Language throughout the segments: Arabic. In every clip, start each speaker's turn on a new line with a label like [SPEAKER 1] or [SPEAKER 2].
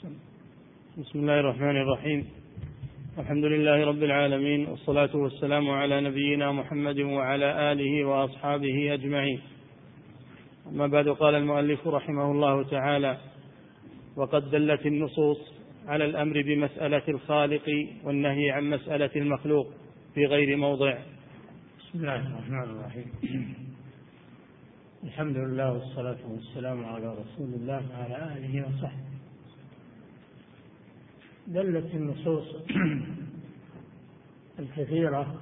[SPEAKER 1] بسم الله الرحمن الرحيم. الحمد لله رب العالمين، والصلاة والسلام على نبينا محمد وعلى آله وأصحابه أجمعين. أما بعد، قال المؤلف رحمه الله تعالى: وقد دلت النصوص على الأمر بمسألة الخالق والنهي عن مسألة المخلوق في غير موضع.
[SPEAKER 2] بسم الله الرحمن الرحيم. الحمد لله والصلاة والسلام على رسول الله وعلى آله وصحبه. دلت النصوص الكثيرة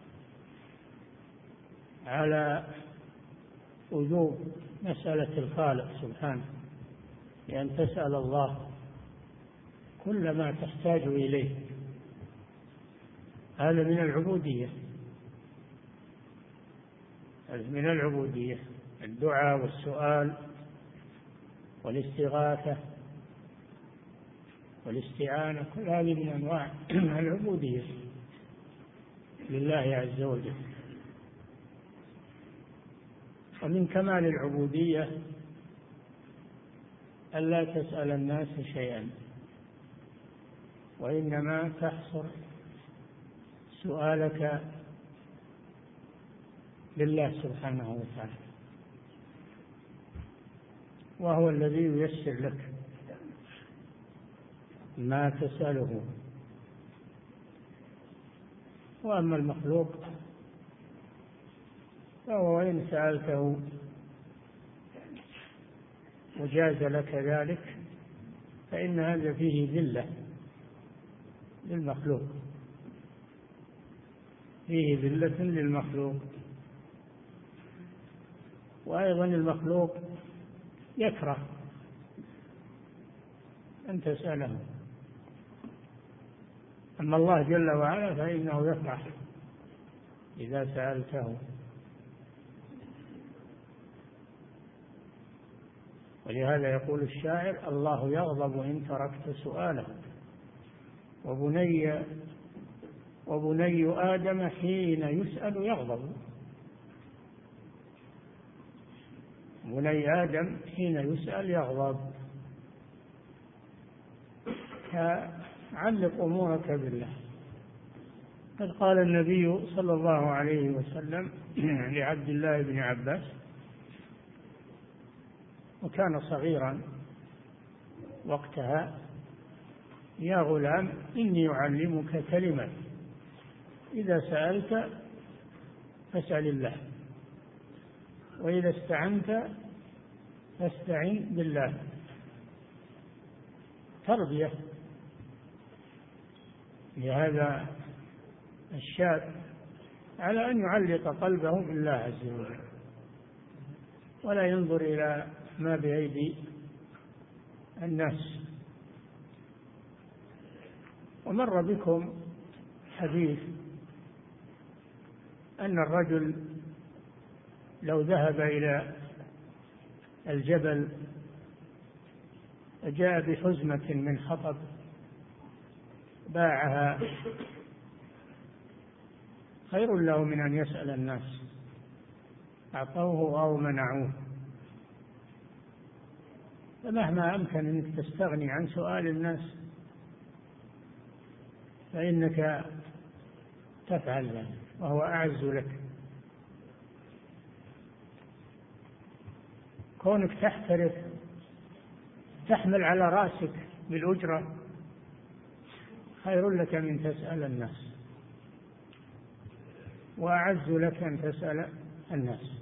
[SPEAKER 2] على وجوب مسألة الخالق سبحانه، بأن تسأل الله كل ما تحتاج إليه. هذا من العبودية، الدعاء والسؤال والاستغاثة والاستعانة، كل هذه من أنواع العبودية لله عز وجل. ومن كمال العبودية ألا تسأل الناس شيئا، وإنما تحصر سؤالك لله سبحانه وتعالى، وهو الذي ييسر لك ما تسأله. وأما المخلوق فهو إن سألته وجاز لك ذلك فإن هذا فيه ذلة للمخلوق، وأيضا المخلوق يكره أن تسأله. أما الله جل وعلا فإنه يفرح إذا سألته. ولهذا يقول الشاعر: الله يغضب إن تركت سؤاله، وبني آدم حين يسأل يغضب. بني آدم حين يسأل يغضب. علق أمورك بالله. قد قال النبي صلى الله عليه وسلم لعبد الله بن عباس، وكان صغيرا وقتها: يا غلام إني أعلمك كلمة، إذا سألت فاسأل الله، وإذا استعنت فاستعن بالله. تربية لهذا الشاب على أن يعلق قلبه بالله عز وجل، ولا ينظر إلى ما بأيدي الناس. ومر بكم حديث أن الرجل لو ذهب إلى الجبل فجاء بحزمة من حطب باعها خير له من أن يسأل الناس، أعطوه أو منعوه. فمهما أمكن أنك تستغني عن سؤال الناس فإنك تفعل ذلك، وهو أعز لك. كونك تحترف تحمل على رأسك بالأجرة خير لك من تسأل الناس، وأعز لك أن تسأل الناس.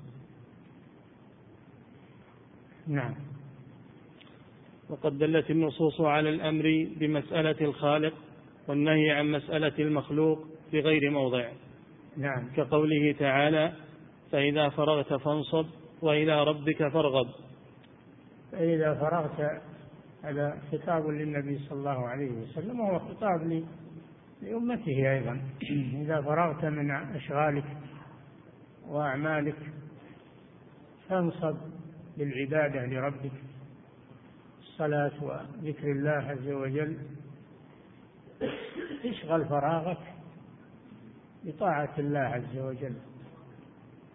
[SPEAKER 2] نعم.
[SPEAKER 1] وقد دلت النصوص على الأمر بمسألة الخالق والنهي عن مسألة المخلوق في غير موضع.
[SPEAKER 2] نعم.
[SPEAKER 1] كقوله تعالى: فإذا فرغت فانصب وإلى ربك فارغب.
[SPEAKER 2] فإذا فرغت، هذا خطاب للنبي صلى الله عليه وسلم، وهو خطاب لأمته أيضا. إذا فرغت من أشغالك وأعمالك فانصب بالعبادة لربك، الصلاة وذكر الله عز وجل. اشغل فراغك بطاعة الله عز وجل.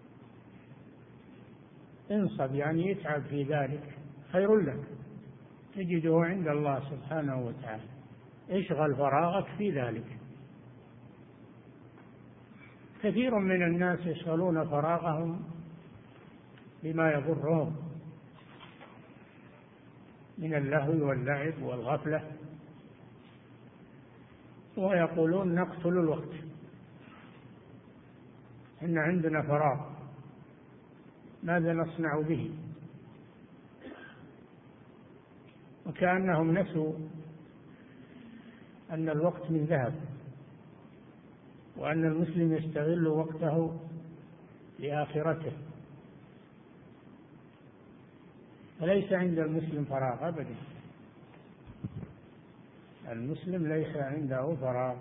[SPEAKER 2] انصب يعني يتعب في ذلك خير لك. تجده عند الله سبحانه وتعالى. اشغل فراغك في ذلك. كثير من الناس يشغلون فراغهم بما يضرهم من اللهو واللعب والغفلة، ويقولون نقتل الوقت، إن عندنا فراغ ماذا نصنع به؟ وكأنهم نسوا أن الوقت من ذهب، وأن المسلم يستغل وقته لآخرته. فليس عند المسلم فراغ أبدا، المسلم ليس عنده فراغ،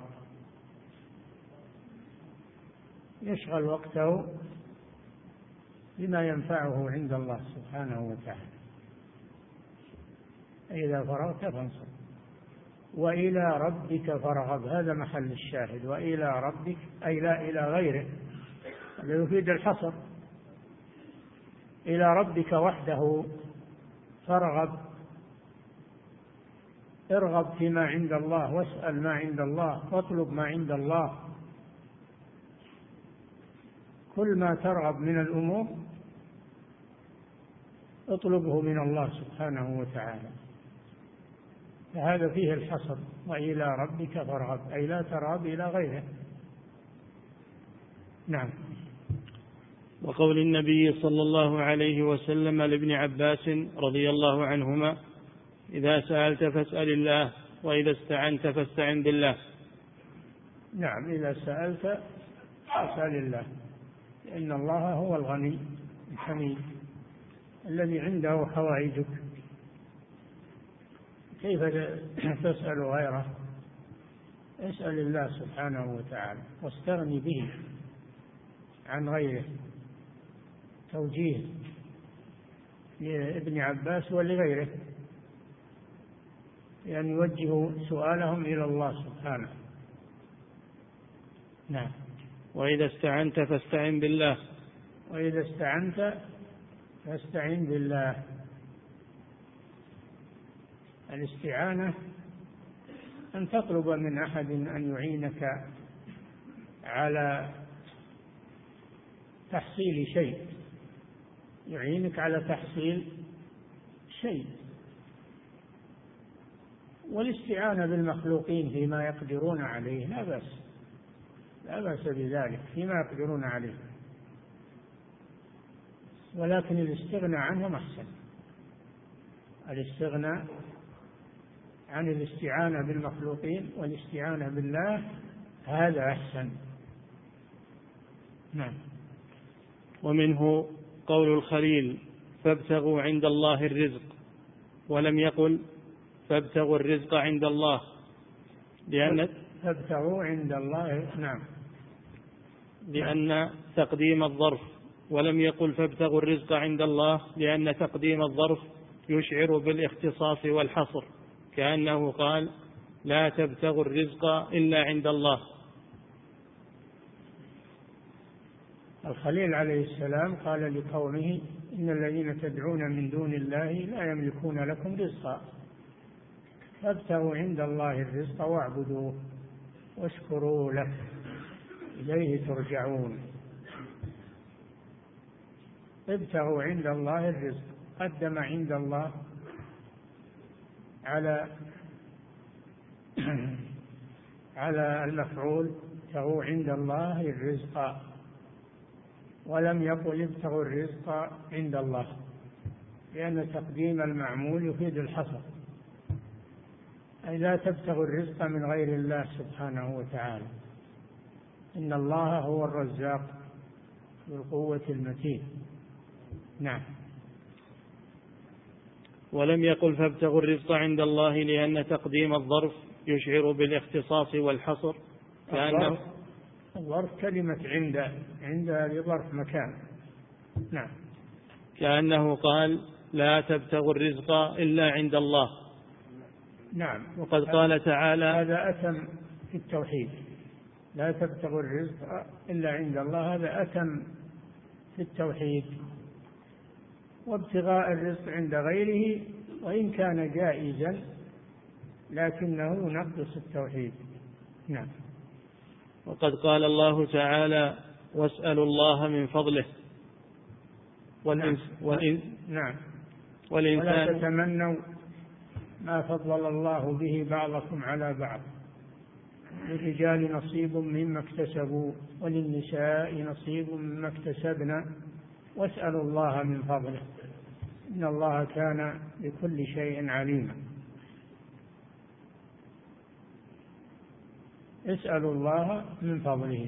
[SPEAKER 2] يشغل وقته بما ينفعه عند الله سبحانه وتعالى. إذا فرغت فانصب وإلى ربك فارغب، هذا محل الشاهد. وإلى ربك أي لا إلى غيره، هذا يفيد الحصر. إلى ربك وحده فارغب، ارغب فيما عند الله، واسأل ما عند الله، واطلب ما عند الله. كل ما ترغب من الأمور اطلبه من الله سبحانه وتعالى، فهذا فيه الحصر. وإلى ربك فارغب أي لا ترغب إلى غيره. نعم.
[SPEAKER 1] وقول النبي صلى الله عليه وسلم لابن عباس رضي الله عنهما: إذا سألت فاسأل الله، وإذا استعنت فاستعن بالله.
[SPEAKER 2] نعم، إذا سألت فاسأل الله، لأن الله هو الغني الحميد الذي عنده حوائجك. كيف تسأل غيره؟ اسأل الله سبحانه وتعالى واستغني به عن غيره. توجيه لابن عباس ولغيره لأن يوجهوا سؤالهم إلى الله سبحانه. نعم.
[SPEAKER 1] وإذا استعنت فاستعن بالله.
[SPEAKER 2] وإذا استعنت فاستعن بالله. الاستعانة أن تطلب من أحد أن يعينك على تحصيل شيء، يعينك على تحصيل شيء. والاستعانة بالمخلوقين فيما يقدرون عليه لا بأس، لا بأس بذلك فيما يقدرون عليه، ولكن الاستغناء عنهم أحسن. الاستغناء عن الاستعانة بالمخلوقين والاستعانة بالله هذا أحسن. نعم.
[SPEAKER 1] ومنه قول الخليل: فابتغوا عند الله الرزق، ولم يقل فابتغوا الرزق عند الله، لأن
[SPEAKER 2] فابتغوا عند الله. نعم.
[SPEAKER 1] لأن تقديم الظرف، ولم يقل فابتغوا الرزق عند الله لأن تقديم الظرف يشعر بالاختصاص والحصر، كأنه قال: لا تبتغوا الرزق إلا عند الله.
[SPEAKER 2] الخليل عليه السلام قال لقومه: إن الذين تدعون من دون الله لا يملكون لكم رزقا، فابتغوا عند الله الرزق واعبدوه واشكروا له إليه ترجعون. ابتغوا عند الله الرزق، قدم عند الله على المفعول، ابتغوا عند الله الرزق، ولم يقل ابتغوا الرزق عند الله، لأن تقديم المعمول يفيد الحصر، أي لا تبتغوا الرزق من غير الله سبحانه وتعالى، إن الله هو الرزاق ذو القوة المتين. نعم.
[SPEAKER 1] ولم يقل فابتغوا الرزق عند الله لأن تقديم الظرف يشعر بالاختصاص والحصر، كأنه
[SPEAKER 2] الظرف كلمة عند لظرف مكان. نعم.
[SPEAKER 1] كأنه قال: لا تبتغوا الرزق إلا عند الله.
[SPEAKER 2] نعم.
[SPEAKER 1] وقد قال تعالى:
[SPEAKER 2] هذا أتم في التوحيد، لا تبتغوا الرزق إلا عند الله، هذا أتم في التوحيد. وابتغاء الرزق عند غيره وإن كان جائزا لكنه ينقص التوحيد. نعم.
[SPEAKER 1] وقد قال الله تعالى: واسألوا الله من فضله.
[SPEAKER 2] نعم.
[SPEAKER 1] والإنسان
[SPEAKER 2] ولا تتمنوا ما فضل الله به بعضكم على بعض، للرجال نصيب مما اكتسبوا وللنساء نصيب مما اكتسبن واسألوا الله من فضله إن الله كان بكل شيء عليما. اسألوا الله من فضله.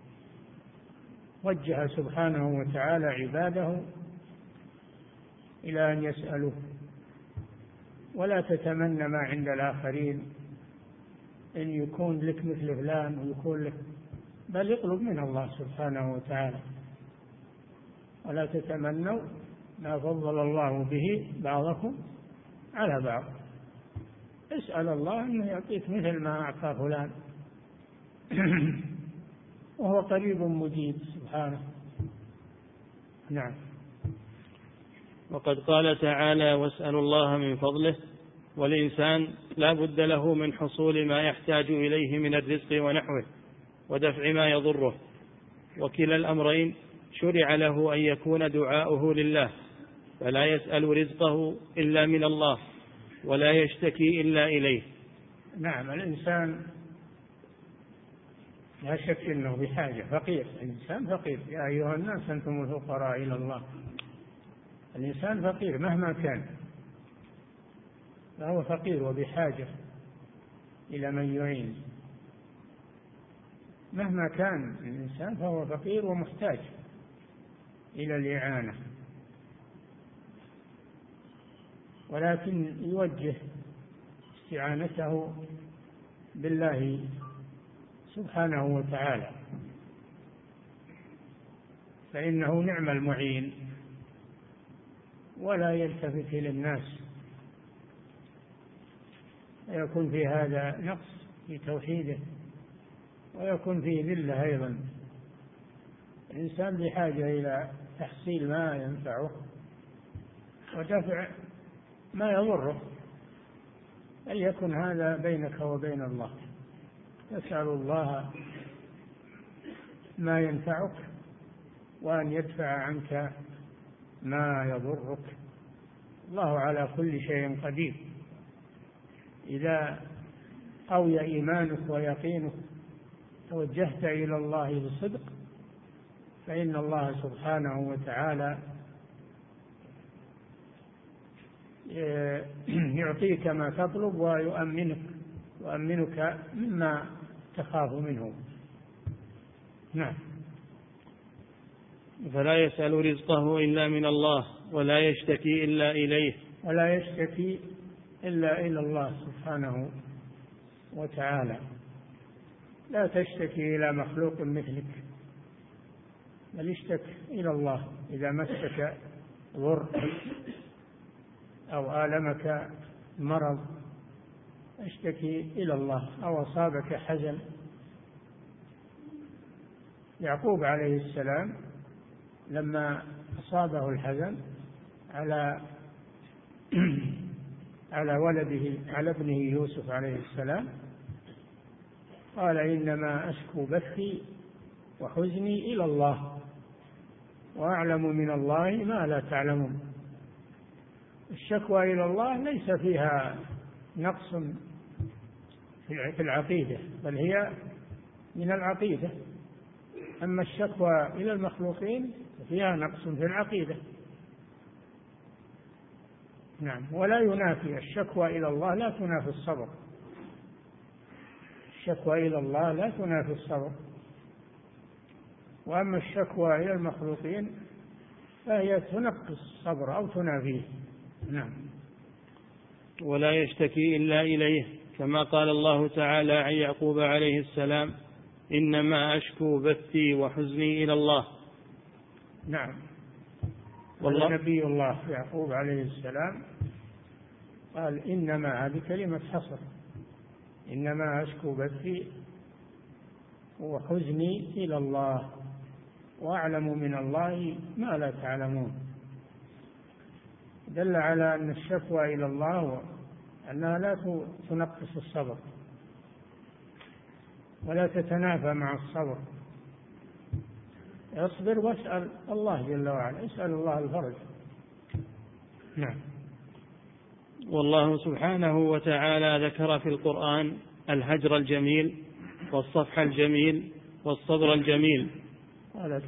[SPEAKER 2] وجه سبحانه وتعالى عباده إلى أن يسألوه. ولا تتمنى ما عند الآخرين، إن يكون لك مثل فلان ويكون لك، بل اطلب من الله سبحانه وتعالى. ولا تتمنوا ما فضل الله به بعضكم على بعض. اسأل الله أنه يعطيك مثل ما أعطى فلان وهو قريب مجيب سبحانه. نعم.
[SPEAKER 1] وقد قال تعالى: واسألوا الله من فضله. والإنسان لا بد له من حصول ما يحتاج إليه من الرزق ونحوه ودفع ما يضره، وكلا الأمرين شرع له أن يكون دعاؤه لله، فلا يسأل رزقه إلا من الله ولا يشتكي إلا إليه.
[SPEAKER 2] نعم. الإنسان لا شك أنه بحاجة، فقير. الإنسان فقير. يا أيها الناس أنتم الفقراء إلى الله. الإنسان فقير مهما كان، فهو فقير وبحاجة إلى من يعين. مهما كان الإنسان فهو فقير ومحتاج إلى الإعانة، ولكن يوجه استعانته بالله سبحانه وتعالى، فإنه نعم المعين، ولا يلتفت إلى الناس. ويكون في هذا نقص في توحيده، ويكون فيه ذلة أيضا. الإنسان بحاجة إلى تحصيل ما ينفعه ودفع ما يضره، فليكن هذا بينك وبين الله. تسأل الله ما ينفعك وأن يدفع عنك ما يضرك. الله على كل شيء قدير. إذا قوي إيمانك ويقينك توجهت إلى الله بصدق، فإن الله سبحانه وتعالى يعطيك ما تطلب ويؤمنك مما تخاف منه. نعم.
[SPEAKER 1] فلا يسأل رزقه إلا من الله ولا يشتكي إلا إليه.
[SPEAKER 2] ولا يشتكي إلا إلى الله سبحانه وتعالى. لا تشتكي إلى مخلوق مثلك، بل اشتك إلى الله. إذا مسك ضر أو آلمك مرض اشتكي إلى الله، أو أصابك حزن. يعقوب عليه السلام لما أصابه الحزن على ولده، على ابنه يوسف عليه السلام، قال: إنما أشكو بثي وحزني إلى الله وأعلم من الله ما لا تعلمون. الشكوى إلى الله ليس فيها نقص في العقيدة، بل هي من العقيدة. أما الشكوى إلى المخلوقين فيها نقص في العقيدة. نعم. ولا ينافي الشكوى إلى الله لا تنافي الصبر. الشكوى إلى الله لا تنافي الصبر. وأما الشكوى إلى المخلوقين فهي تنقص الصبر أو تنافيه. نعم.
[SPEAKER 1] ولا يشتكي إلا إليه، كما قال الله تعالى عن يعقوب عليه السلام: إنما أشكو بثي وحزني إلى الله.
[SPEAKER 2] نعم. والله نبي الله يعقوب عليه السلام قال: إنما، هذه كلمة حصر، إنما أشكو بثي وحزني إلى الله وأعلم من الله ما لا تعلمون. دل على أن الشكوى إلى الله أنها لا تنقص الصبر ولا تتنافى مع الصبر. اصبر واسأل الله جل وعلا، اسأل الله الفرج. نعم.
[SPEAKER 1] والله سبحانه وتعالى ذكر في القرآن الهجر الجميل والصفح الجميل والصبر الجميل.
[SPEAKER 2] قال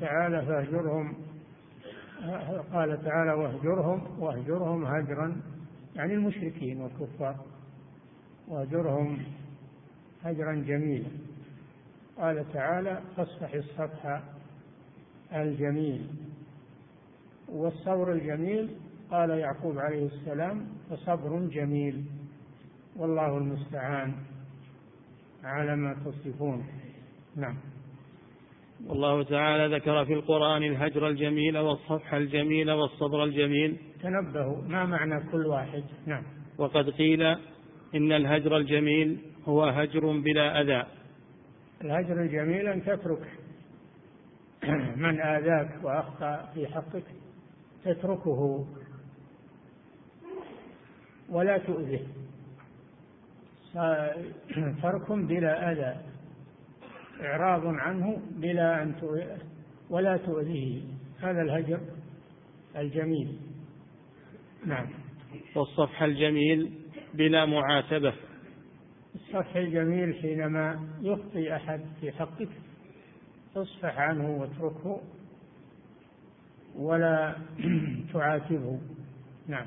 [SPEAKER 2] تعالى واهجرهم هجرا، يعني المشركين والكفار، واهجرهم هجرا جميلا. قال تعالى فاصفح الصفح الجميل. والصبر الجميل قال يعقوب عليه السلام فصبر جميل والله المستعان على ما تصفون. نعم.
[SPEAKER 1] والله تعالى ذكر في القرآن الهجر الجميل والصفح الجميل والصبر الجميل.
[SPEAKER 2] تنبهوا ما معنى كل واحد. نعم.
[SPEAKER 1] وقد قيل إن الهجر الجميل هو هجر بلا أذى.
[SPEAKER 2] الهجر الجميل أن تترك من آذاك وأخطأ في حقك، تتركه ولا تؤذه، ترك بلا أذى، إعراض عنه بلا أن ولا تؤذيه، هذا الهجر الجميل. نعم.
[SPEAKER 1] والصفح الجميل بلا معاتبة.
[SPEAKER 2] الصفح الجميل حينما يخطئ أحد في حقك تصفح عنه واتركه ولا تعاتبه. نعم.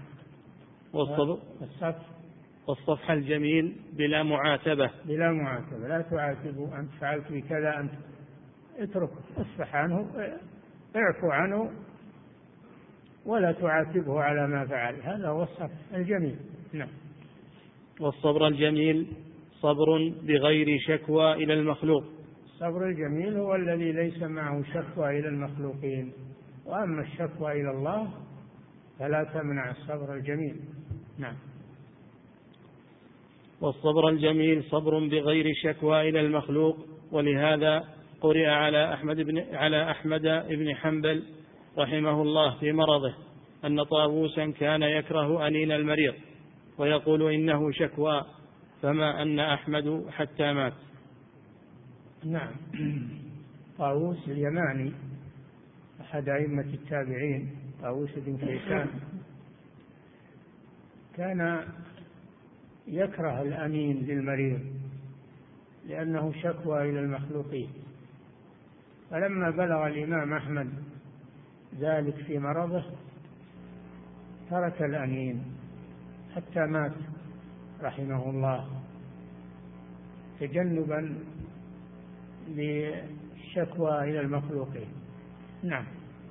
[SPEAKER 1] والصفح الجميل بلا معاتبة.
[SPEAKER 2] بلا معاتبة، لا تعاتبه أنت فعلت بكذا، أنت اتركه، اصفح عنه، اعفو عنه ولا تعاتبه على ما فعل، هذا هو الصفح الجميل. نعم.
[SPEAKER 1] والصبر الجميل صبر بغير شكوى إلى المخلوق.
[SPEAKER 2] الصبر الجميل هو الذي ليس معه شكوى إلى المخلوقين، وأما الشكوى إلى الله فلا تمنع الصبر الجميل. نعم.
[SPEAKER 1] والصبر الجميل صبر بغير شكوى إلى المخلوق. ولهذا قرئ على أحمد بن حنبل رحمه الله في مرضه أن طاووسا كان يكره أنين المريض ويقول إنه شكوى، فما أن أحمد حتى مات.
[SPEAKER 2] نعم. طاووس اليماني أحد أئمة التابعين، طاووس بن كيسان، كان يكره الأنين للمريض لأنه شكوى إلى المخلوقين. فلما بلغ الإمام أحمد ذلك في مرضه ترك الأنين حتى مات رحمه الله، تجنبا للشكوى إلى المخلوقين. نعم.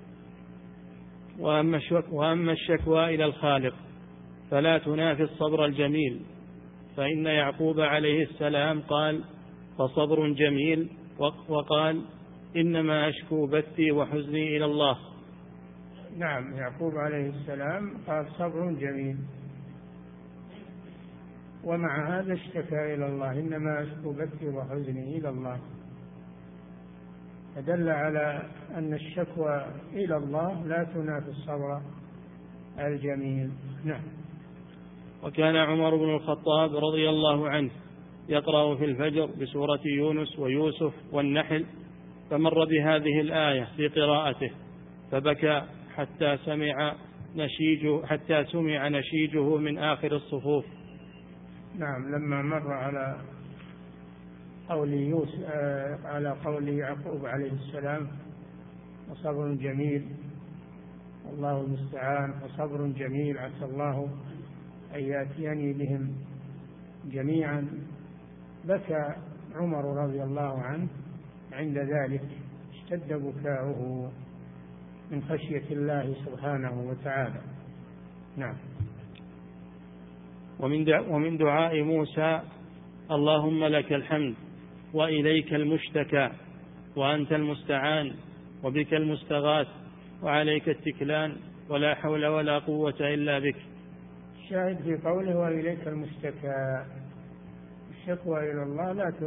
[SPEAKER 1] وأما الشكوى إلى الخالق فلا تنافي الصبر الجميل، فإن يعقوب عليه السلام قال فصبر جميل، وقال إنما أشكو بثي وحزني إلى الله.
[SPEAKER 2] نعم. يعقوب عليه السلام قال صبر جميل، ومع هذا اشتكى إلى الله إنما أشكو بثي وحزني إلى الله، فدل على أن الشكوى إلى الله لا تنافي الصبر الجميل. نعم.
[SPEAKER 1] وكان عمر بن الخطاب رضي الله عنه يقرأ في الفجر بسورة يونس ويوسف والنحل، فمر بهذه الآية في قراءته فبكى حتى سمع نشيجه من آخر الصفوف.
[SPEAKER 2] نعم. لما مر على قول يعقوب عليه السلام وصبر جميل والله المستعان، وصبر جميل عسى الله أن يأتيني بهم جميعا، بكى عمر رضي الله عنه عند ذلك، اشتد بكاؤه من خشية الله سبحانه وتعالى. نعم.
[SPEAKER 1] ومن دعاء موسى اللهم لك الحمد وإليك المشتكى وأنت المستعان وبك المستغاث وعليك التكلان ولا حول ولا قوة إلا بك.
[SPEAKER 2] الشاهد في قوله وإليك المشتكى، الشكوى إلى الله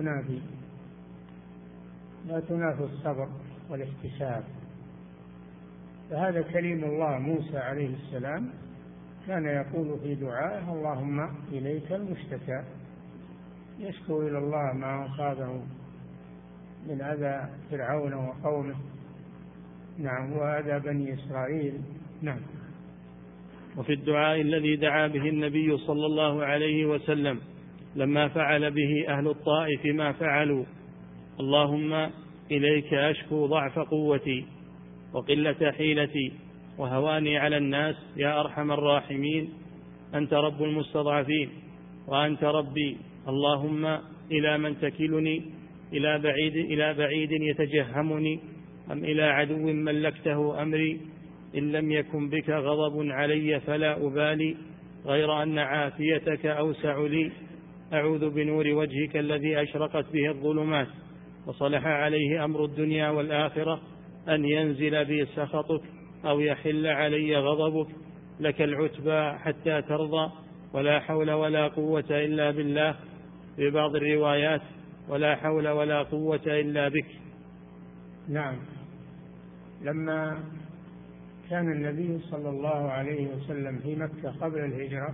[SPEAKER 2] لا تنافي الصبر والاحتساب. فهذا كليم الله موسى عليه السلام كان يقول في دعائه: اللهم إليك المشتكى، يشكو إلى الله ما أصابه من أذى فرعون وقومه، نعم، وأذى بني إسرائيل. نعم.
[SPEAKER 1] وفي الدعاء الذي دعا به النبي صلى الله عليه وسلم لما فعل به أهل الطائف ما فعلوا: اللهم إليك أشكو ضعف قوتي وقلة حيلتي وهواني على الناس يا أرحم الراحمين، أنت رب المستضعفين وأنت ربي، اللهم إلى من تكلني؟ إلى بعيد يتجهمني أم إلى عدو ملكته أمري؟ إن لم يكن بك غضب علي فلا أبالي، غير أن عافيتك أوسع لي، أعوذ بنور وجهك الذي أشرقت به الظلمات وصلح عليه أمر الدنيا والآخرة أن ينزل بي سخطك أو يحل علي غضبك، لك العتبى حتى ترضى، ولا حول ولا قوة إلا بالله، في بعض الروايات ولا حول ولا قوة إلا بك.
[SPEAKER 2] نعم. لما كان النبي صلى الله عليه وسلم في مكة قبل الهجرة،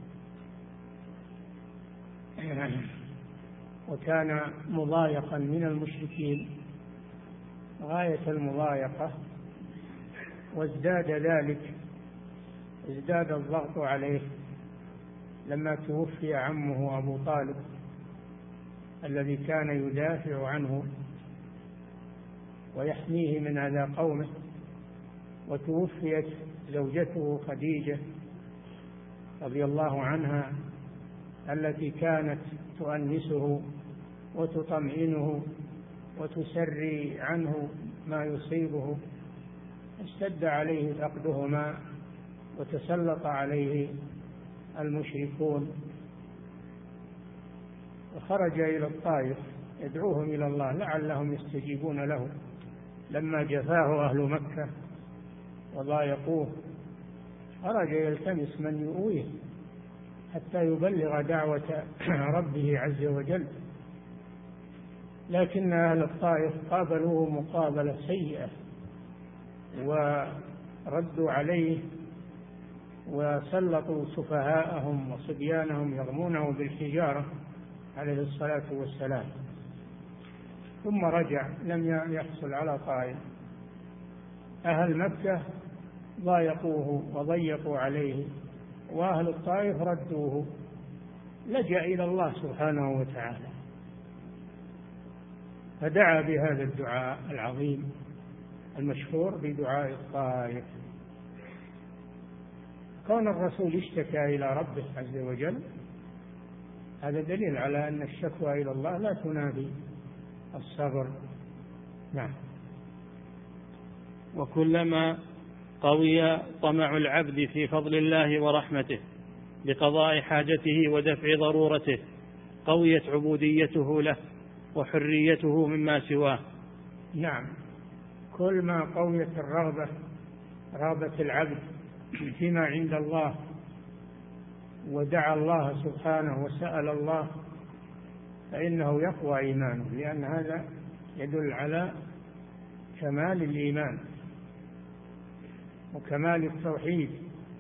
[SPEAKER 2] وكان مضايقا من المشركين غاية المضايقة، وازداد ذلك، ازداد الضغط عليه لما توفي عمه أبو طالب الذي كان يدافع عنه ويحميه من أذى قومه، وتوفيت زوجته خديجة رضي الله عنها التي كانت تؤنسه وتطمئنه وتسري عنه ما يصيبه. اشتد عليه فقدهما وتسلط عليه المشركون، وخرج إلى الطائف يدعوهم إلى الله لعلهم يستجيبون له. لما جفاه أهل مكة وضايقوه خرج يلتمس من يؤويه حتى يبلغ دعوة ربه عز وجل، لكن أهل الطائف قابلوه مقابلة سيئة وردوا عليه وسلطوا سفهاءهم وصبيانهم يرمونه بالحجارة عليه الصلاة والسلام، ثم رجع لم يحصل على طائف. أهل مكة ضايقوه وضيقوا عليه، وأهل الطائف ردوه، لجأ إلى الله سبحانه وتعالى فدعا بهذا الدعاء العظيم المشهور بدعاء الطائف. كون الرسول اشتكى إلى ربه عز وجل هذا دليل على أن الشكوى إلى الله لا تنافي الصبر. نعم.
[SPEAKER 1] وكلما قوي طمع العبد في فضل الله ورحمته بقضاء حاجته ودفع ضرورته قويت عبوديته له وحريته مما سواه.
[SPEAKER 2] نعم. كل ما قويت رغبة العبد فيما عند الله ودعا الله سبحانه وسأل الله فإنه يقوى إيمانه، لأن هذا يدل على كمال الإيمان وكمال التوحيد.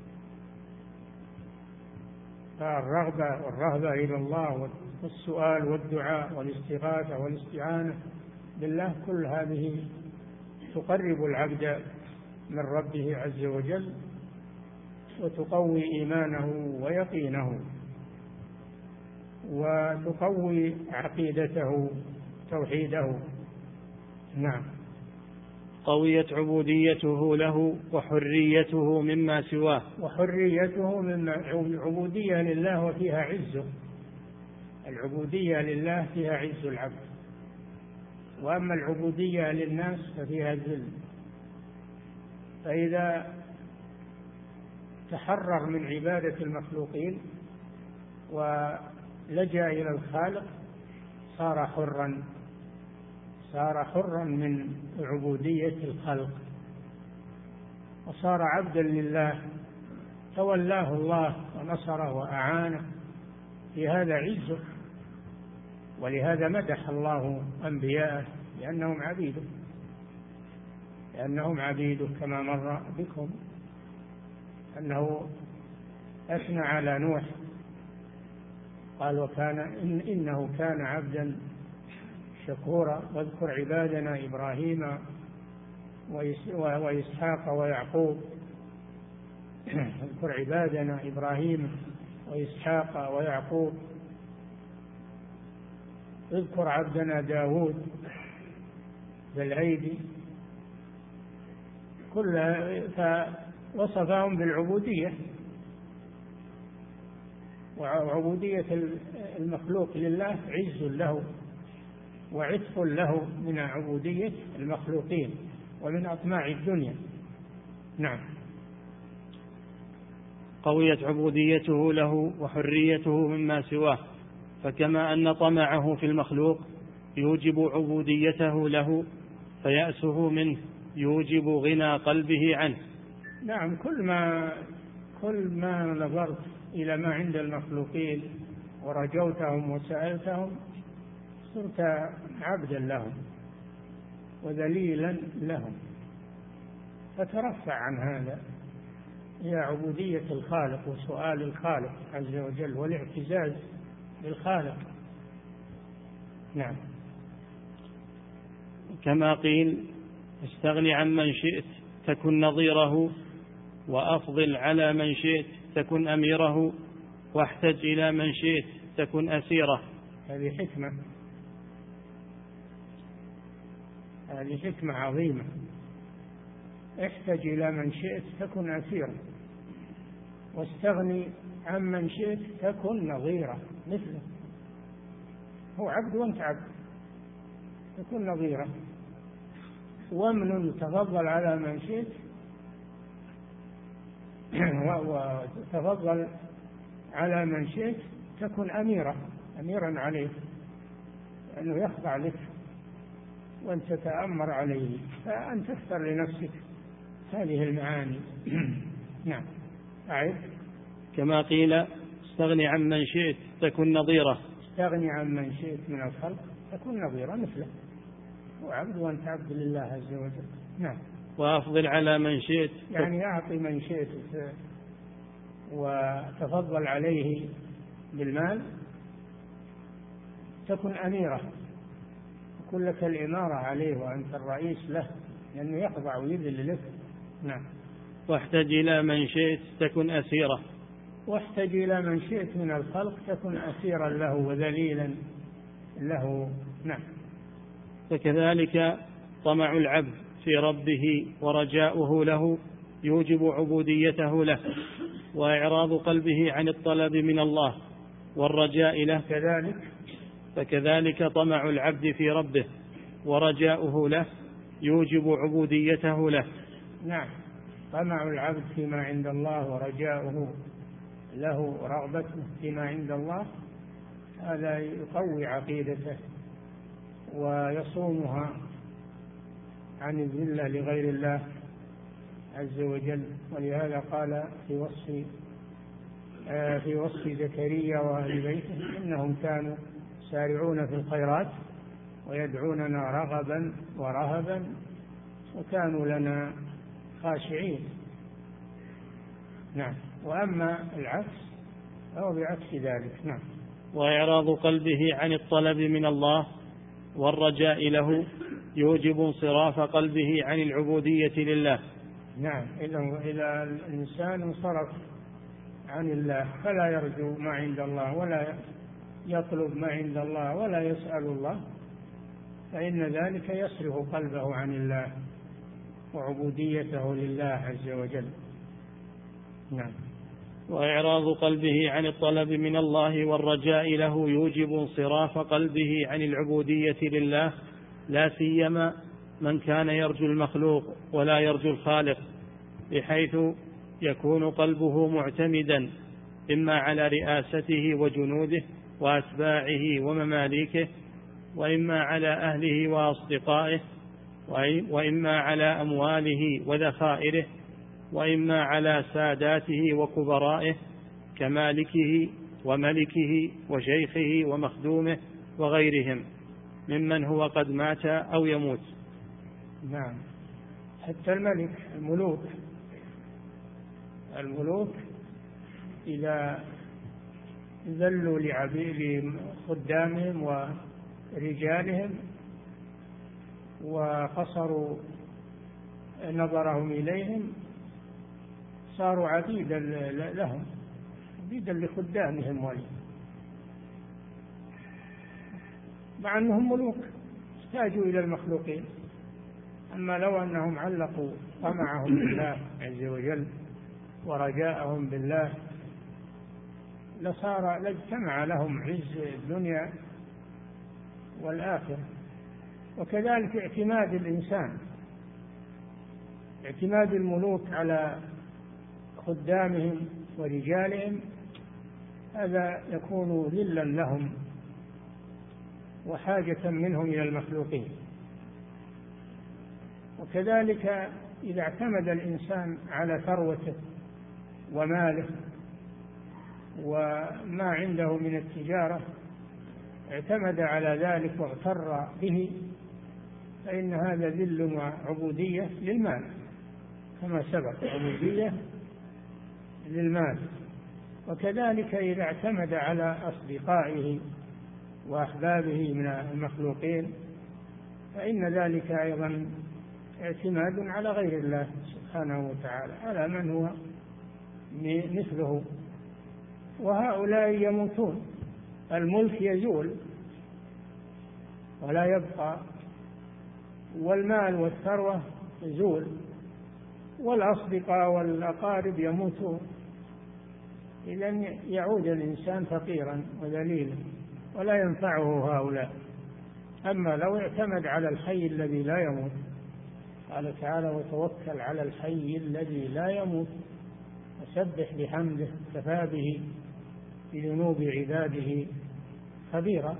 [SPEAKER 2] فالرغبة والرهبة إلى الله والسؤال والدعاء والاستغاثة والاستعانة بالله كل هذه تقرب العبد من ربه عز وجل وتقوي إيمانه ويقينه وتقوي عقيدته توحيده. نعم.
[SPEAKER 1] قويت عبوديته له وحريته مما سواه.
[SPEAKER 2] وحريته مما عبودية لله وفيها عزه، العبودية لله فيها عز العبد، وأما العبودية للناس ففيها ذل. فإذا تحرر من عبادة المخلوقين ولجأ إلى الخالق صار حرا من عبودية الخلق وصار عبدا لله، تولاه الله ونصره وأعانه، في هذا عزه. ولهذا مدح الله أنبياءه لأنهم عبيده كما مر بكم أنه أثنى على نوح، قال إنه كان عبدا شكورا. واذكر عبادنا إبراهيم وإسحاق ويعقوب. اذكر عبادنا إبراهيم وإسحاق ويعقوب. اذكر عبدنا داود ذا الأيدي. فوصفهم بالعبودية، وعبودية المخلوق لله عز له وعتق له من عبودية المخلوقين ومن أطماع الدنيا. نعم.
[SPEAKER 1] قويت عبوديته له وحريته مما سواه، فكما أن طمعه في المخلوق يوجب عبوديته له، فيأسه منه يوجب غنى قلبه عنه.
[SPEAKER 2] نعم. كل ما نظرت إلى ما عند المخلوقين ورجوتهم وسألتهم صرت عبدا لهم وذليلا لهم، فترفع عن هذا هي عبودية الخالق وسؤال الخالق عز وجل والاعتزاز بالخالق. نعم.
[SPEAKER 1] كما قيل: استغن عن من شئت تكن نظيره، وأفضل على من شئت تكن أميره، واحتج إلى من شئت تكن أسيره.
[SPEAKER 2] هذه حكمة عظيمة. احتج إلى من شئت تكن أسيرا، واستغني عن من شئت تكن نظيرا مثله. هو عبد وانت عبد، تكن نظيرا. ومن تفضل على من شئت وتفضل على من شئت تكن أميرا عليه، لأنه يخضع لك وأن تتأمر عليه، فأن تختر لنفسك هذه المعاني. نعم. أعد.
[SPEAKER 1] كما قيل: استغني عن من شئت تكن نظيره.
[SPEAKER 2] استغني عن من شئت من الخلق تكن نظيرا مثله. هو عبد وأنت عبد لله عز وجل. نعم.
[SPEAKER 1] وأفضل على من شئت،
[SPEAKER 2] يعني أعطي من شئت وتفضل عليه بالمال تكن أميرة، يكون لك الإمارة عليه وأنت الرئيس له، لأنه يخضع ويذل لك. نعم.
[SPEAKER 1] واحتج إلى من شئت تكن أسيرة.
[SPEAKER 2] واحتج إلى من شئت من الخلق تكن أسيرا له وذليلا له. نعم.
[SPEAKER 1] فكذلك طمع العبد في ربه ورجاؤه له يوجب عبوديته له، وإعراض قلبه عن الطلب من الله والرجاء له. فكذلك طمع العبد في ربه ورجاؤه له يوجب عبوديته له.
[SPEAKER 2] نعم. طمع العبد فيما عند الله ورجاؤه له رغبته فيما عند الله، هذا يقوي عقيدته ويصومها عن الذلة لغير الله عز وجل. ولهذا قال في وصف زكريا وأهل بيته: إنهم كانوا سارعون في الخيرات ويدعوننا رغبا ورهبا وكانوا لنا خاشعين. نعم. وأما العكس فهو بعكس ذلك. نعم.
[SPEAKER 1] وإعراض قلبه عن الطلب من الله والرجاء له يوجب انصراف قلبه عن العبودية لله.
[SPEAKER 2] نعم. إذا الإنسان انصرف عن الله فلا يرجو ما عند الله ولا يطلب ما عند الله ولا يسأل الله، فإن ذلك يصرف قلبه عن الله وعبوديته لله عز وجل. نعم.
[SPEAKER 1] وإعراض قلبه عن الطلب من الله والرجاء له يوجب انصراف قلبه عن العبودية لله، لا سيما من كان يرجو المخلوق ولا يرجو الخالق، بحيث يكون قلبه معتمدا إما على رئاسته وجنوده وأتباعه ومماليكه، وإما على أهله وأصدقائه، وإما على أمواله وذخائره، وإما على ساداته وكبرائه كمالكه وملكه وشيخه ومخدومه وغيرهم ممن هو قد مات أو يموت.
[SPEAKER 2] نعم. حتى الملوك إذا ذلوا لخدامهم ورجالهم وقصروا نظرهم إليهم صاروا عبيدا لهم، عبيدا لخدامهم مع أنهم ملوك احتاجوا إلى المخلوقين. أما لو أنهم علقوا طمعهم بالله عز وجل ورجاءهم بالله لاجتمع لهم عز الدنيا والآخرة. وكذلك اعتماد الإنسان، اعتماد الملوك على خدامهم ورجالهم، هذا يكون ذلا لهم وحاجة منهم إلى المخلوقين. وكذلك إذا اعتمد الإنسان على ثروته وماله وما عنده من التجارة، اعتمد على ذلك واغتر به، فإن هذا ذل وعبودية للمال كما سبق، عبودية للمال. وكذلك إذا اعتمد على أصدقائه وأحبابه من المخلوقين، فإن ذلك أيضا اعتماد على غير الله سبحانه وتعالى، على من هو مثله. وهؤلاء يموتون، الملك يزول ولا يبقى، والمال والثروة يزول، والأصدقاء والأقارب يموتون. إذن يعود الإنسان فقيرا وذليلا ولا ينفعه هؤلاء. أما لو اعتمد على الحي الذي لا يموت، قال تعالى: وتوكل على الحي الذي لا يموت وسبح بحمده كفى به بذنوب عباده خبيرا.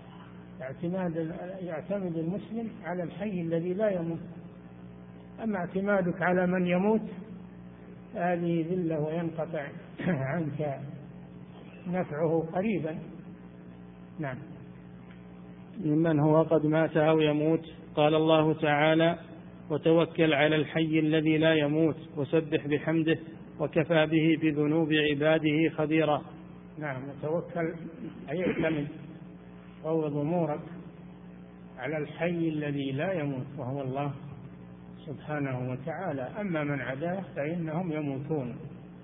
[SPEAKER 2] يعتمد المسلم على الحي الذي لا يموت. أما اعتمادك على من يموت هذه ذلة وينقطع عنك نفعه قريبا. نعم.
[SPEAKER 1] ممن هو قد مات أو يموت، قال الله تعالى: وتوكل على الحي الذي لا يموت وسبح بحمده وكفى به بذنوب عباده خبيرا.
[SPEAKER 2] نعم، وتوكل أي اعتمد، فوض أمورك على الحي الذي لا يموت وهو الله سبحانه وتعالى. أما من عداه فإنهم يموتون.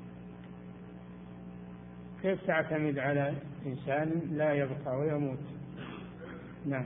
[SPEAKER 2] كيف تعتمد على إنسان لا يبقى ويموت؟ نعم.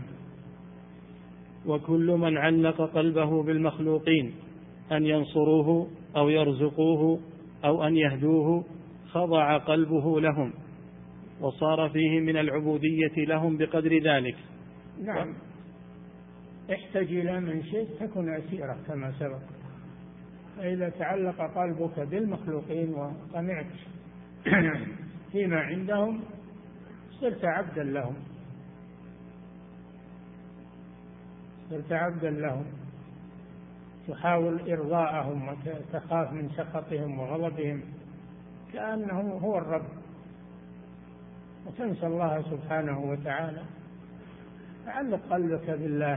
[SPEAKER 1] وكل من علق قلبه بالمخلوقين أن ينصروه أو يرزقوه أو أن يهدوه خضع قلبه لهم وصار فيه من العبودية لهم بقدر ذلك.
[SPEAKER 2] نعم. احتج إلى من شئت تكن أسيرة كما سبق. فإذا تعلق قلبك بالمخلوقين وقنعت فيما عندهم صرت عبدا لهم، صرت عبدا لهم، تحاول إرضاءهم وتخاف من سخطهم وغضبهم كأنه هو الرب، وتنسى الله سبحانه وتعالى. تعلق قلبك بالله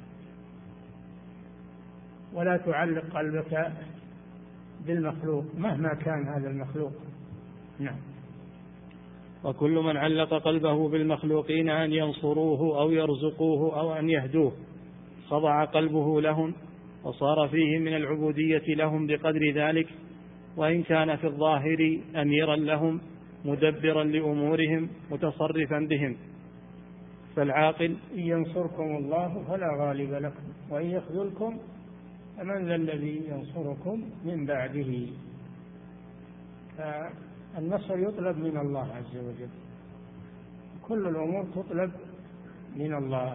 [SPEAKER 2] ولا تعلق قلبك بالمخلوق مهما كان هذا المخلوق. نعم.
[SPEAKER 1] وكل من علق قلبه بالمخلوقين أن ينصروه أو يرزقوه أو أن يهدوه خضع قلبه لهم وصار فيه من العبودية لهم بقدر ذلك، وإن كان في الظاهر أميرا لهم مدبرا لأمورهم متصرفا بهم. فالعاقل:
[SPEAKER 2] إن ينصركم الله فلا غالب لكم وإن يخذلكم فمن ذا الذي ينصركم من بعده. فالنصر يطلب من الله عز وجل، كل الأمور تطلب من الله،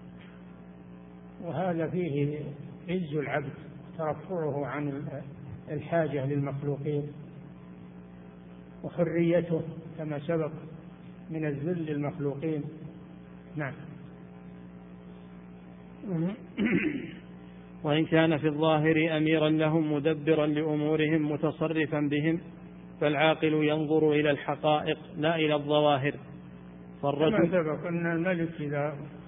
[SPEAKER 2] وهذا فيه عز العبد ترفعه عن الحاجة للمخلوقين وحريته كما سبق من الذل للمخلوقين. نعم.
[SPEAKER 1] وإن كان في الظاهر أميرا لهم مدبرا لأمورهم متصرفا بهم، فالعاقل ينظر إلى الحقائق لا إلى الظواهر.
[SPEAKER 2] كما سبق أن الملك إذا